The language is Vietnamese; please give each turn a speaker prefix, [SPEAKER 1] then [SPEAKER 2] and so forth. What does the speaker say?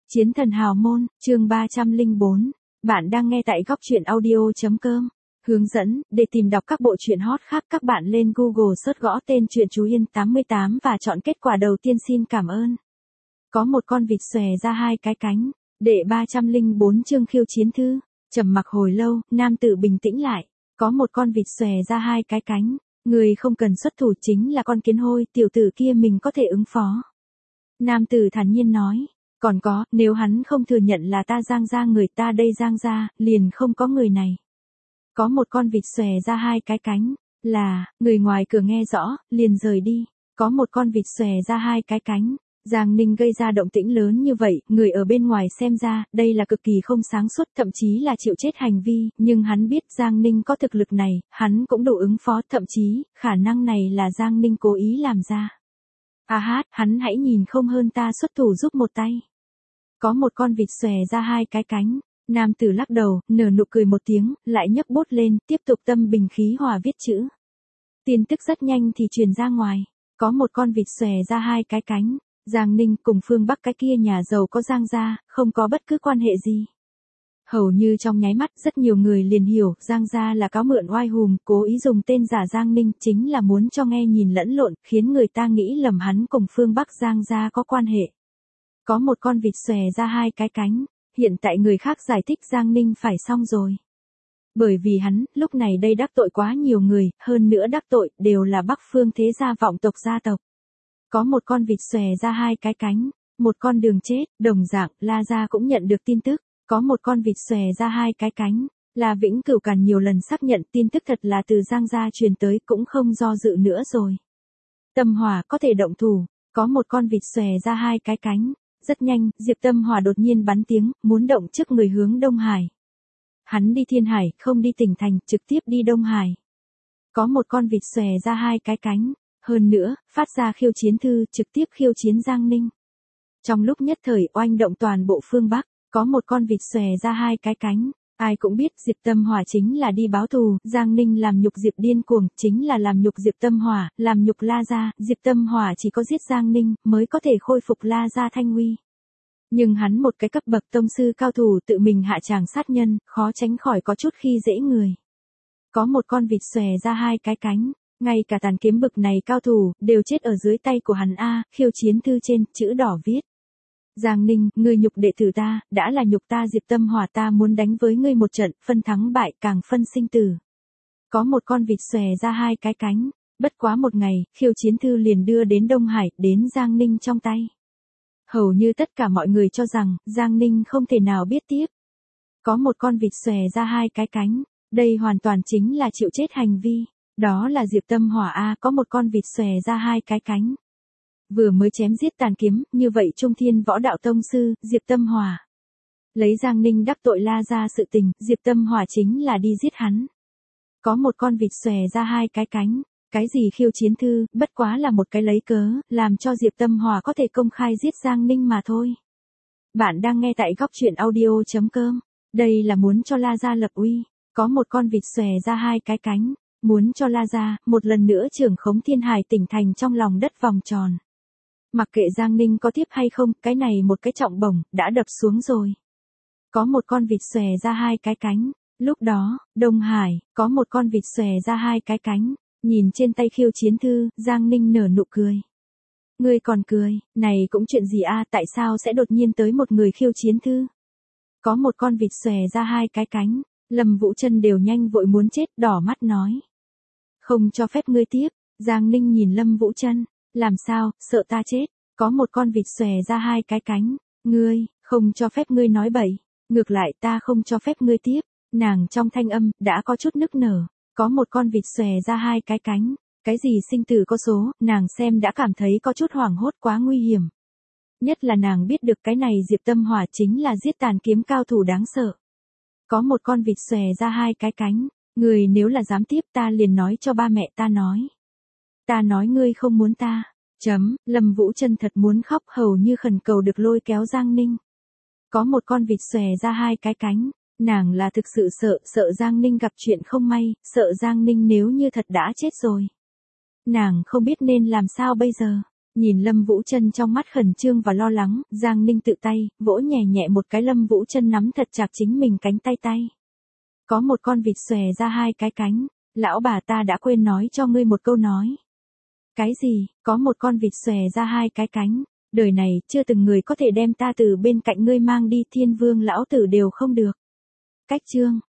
[SPEAKER 1] Chiến thần hào môn, chương 304. Bạn đang nghe tại góc audio.com. Hướng dẫn, để tìm đọc các bộ truyện hot khác các bạn lên Google search gõ tên truyện Chú Yên 88 và chọn kết quả đầu tiên. Xin cảm ơn. Có một con vịt xòe ra hai cái cánh. Đệ 304 chương khiêu chiến thư. Trầm mặc hồi lâu, nam tử bình tĩnh lại. Có một con vịt xòe ra hai cái cánh. Người không cần xuất thủ chính là con kiến hôi, tiểu tử kia mình có thể ứng phó. Nam tử thản nhiên nói. Còn có, nếu hắn không thừa nhận là ta Giang gia người ta đây Giang gia, liền không có người này. Có một con vịt xòe ra hai cái cánh, là, người ngoài cửa nghe rõ, liền rời đi. Có một con vịt xòe ra hai cái cánh. Giang Ninh gây ra động tĩnh lớn như vậy, người ở bên ngoài xem ra, đây là cực kỳ không sáng suốt, thậm chí là chịu chết hành vi, nhưng hắn biết Giang Ninh có thực lực này, hắn cũng đủ ứng phó, thậm chí, khả năng này là Giang Ninh cố ý làm ra. Hắn hãy nhìn không hơn ta xuất thủ giúp một tay. Có một con vịt xòe ra hai cái cánh, nam tử lắc đầu, nở nụ cười một tiếng, lại nhấc bút lên, tiếp tục tâm bình khí hòa viết chữ. Tin tức rất nhanh thì truyền ra ngoài, có một con vịt xòe ra hai cái cánh, Giang Ninh cùng phương Bắc cái kia nhà giàu có Giang gia, không có bất cứ quan hệ gì. Hầu như trong nháy mắt rất nhiều người liền hiểu Giang gia là cáo mượn oai hùm, cố ý dùng tên giả Giang Ninh chính là muốn cho nghe nhìn lẫn lộn, khiến người ta nghĩ lầm hắn cùng phương Bắc Giang gia có quan hệ. Có một con vịt xòe ra hai cái cánh, hiện tại người khác giải thích Giang Ninh phải xong rồi. Bởi vì hắn, lúc này đây đắc tội quá nhiều người, hơn nữa đắc tội, đều là Bắc phương thế gia vọng tộc gia tộc. Có một con vịt xòe ra hai cái cánh, một con đường chết, đồng dạng, La gia cũng nhận được tin tức, có một con vịt xòe ra hai cái cánh, La Vĩnh Cửu Càn nhiều lần xác nhận tin tức thật là từ Giang gia truyền tới cũng không do dự nữa rồi. Tâm Hỏa có thể động thủ, có một con vịt xòe ra hai cái cánh. Rất nhanh, Diệp Tâm Hỏa đột nhiên bắn tiếng, muốn động trước người hướng Đông Hải. Hắn đi Thiên Hải, không đi tỉnh thành, trực tiếp đi Đông Hải. Có một con vịt xòe ra hai cái cánh, hơn nữa, phát ra khiêu chiến thư, trực tiếp khiêu chiến Giang Ninh. Trong lúc nhất thời oanh động toàn bộ phương Bắc, có một con vịt xòe ra hai cái cánh. Ai cũng biết Diệp Tâm Hỏa chính là đi báo thù, Giang Ninh làm nhục Diệp điên cuồng, chính là làm nhục Diệp Tâm Hỏa, làm nhục La gia, Diệp Tâm Hỏa chỉ có giết Giang Ninh, mới có thể khôi phục La gia thanh uy. Nhưng hắn một cái cấp bậc tông sư cao thủ tự mình hạ tràng sát nhân, khó tránh khỏi có chút khi dễ người. Có một con vịt xòe ra hai cái cánh, ngay cả tàn kiếm bực này cao thủ, đều chết ở dưới tay của hắn khiêu chiến thư trên, chữ đỏ viết. Giang Ninh, ngươi nhục đệ tử ta, đã là nhục ta Diệp Tâm Hỏa ta muốn đánh với ngươi một trận, phân thắng bại càng phân sinh tử. Có một con vịt xòe ra hai cái cánh, bất quá một ngày, khiêu chiến thư liền đưa đến Đông Hải, đến Giang Ninh trong tay. Hầu như tất cả mọi người cho rằng, Giang Ninh không thể nào biết tiếp. Có một con vịt xòe ra hai cái cánh, đây hoàn toàn chính là chịu chết hành vi, đó là Diệp Tâm Hỏa có một con vịt xòe ra hai cái cánh. Vừa mới chém giết tàn kiếm, như vậy Trung Thiên Võ Đạo Tông Sư, Diệp Tâm Hỏa. Lấy Giang Ninh đắc tội La gia sự tình, Diệp Tâm Hỏa chính là đi giết hắn. Có một con vịt xòe ra hai cái cánh, cái gì khiêu chiến thư, bất quá là một cái lấy cớ, làm cho Diệp Tâm Hỏa có thể công khai giết Giang Ninh mà thôi. Bạn đang nghe tại góc audio.com, đây là muốn cho La gia lập uy, có một con vịt xòe ra hai cái cánh, muốn cho La gia, một lần nữa trưởng khống Thiên Hải tỉnh thành trong lòng đất vòng tròn. Mặc kệ Giang Ninh có tiếp hay không, cái này một cái trọng bổng, đã đập xuống rồi. Có một con vịt xòe ra hai cái cánh, lúc đó, Đông Hải, có một con vịt xòe ra hai cái cánh, nhìn trên tay khiêu chiến thư, Giang Ninh nở nụ cười. Ngươi còn cười, này cũng chuyện gì tại sao sẽ đột nhiên tới một người khiêu chiến thư? Có một con vịt xòe ra hai cái cánh, Lâm Vũ Chân đều nhanh vội muốn chết, đỏ mắt nói. Không cho phép ngươi tiếp, Giang Ninh nhìn Lâm Vũ Chân. Làm sao, sợ ta chết, có một con vịt xòe ra hai cái cánh, ngươi, không cho phép ngươi nói bậy, ngược lại ta không cho phép ngươi tiếp, nàng trong thanh âm, đã có chút nức nở, có một con vịt xòe ra hai cái cánh, cái gì sinh tử có số, nàng xem đã cảm thấy có chút hoảng hốt quá nguy hiểm. Nhất là nàng biết được cái này Diệp Tâm Hỏa chính là giết tàn kiếm cao thủ đáng sợ. Có một con vịt xòe ra hai cái cánh, người nếu là dám tiếp ta liền nói cho ba mẹ ta nói. Ta nói ngươi không muốn ta. Lâm Vũ Chân thật muốn khóc hầu như khẩn cầu được lôi kéo Giang Ninh. Có một con vịt xòe ra hai cái cánh, nàng là thực sự sợ Giang Ninh gặp chuyện không may, sợ Giang Ninh nếu như thật đã chết rồi. Nàng không biết nên làm sao bây giờ. Nhìn Lâm Vũ Trân trong mắt khẩn trương và lo lắng, Giang Ninh tự tay, vỗ nhẹ nhẹ một cái Lâm Vũ Trân nắm thật chặt chính mình cánh tay tay. Có một con vịt xòe ra hai cái cánh, lão bà ta đã quên nói cho ngươi một câu nói. Cái gì, có một con vịt xòe ra hai cái cánh, đời này chưa từng người có thể đem ta từ bên cạnh ngươi mang đi, Thiên Vương lão tử đều không được. Cách chương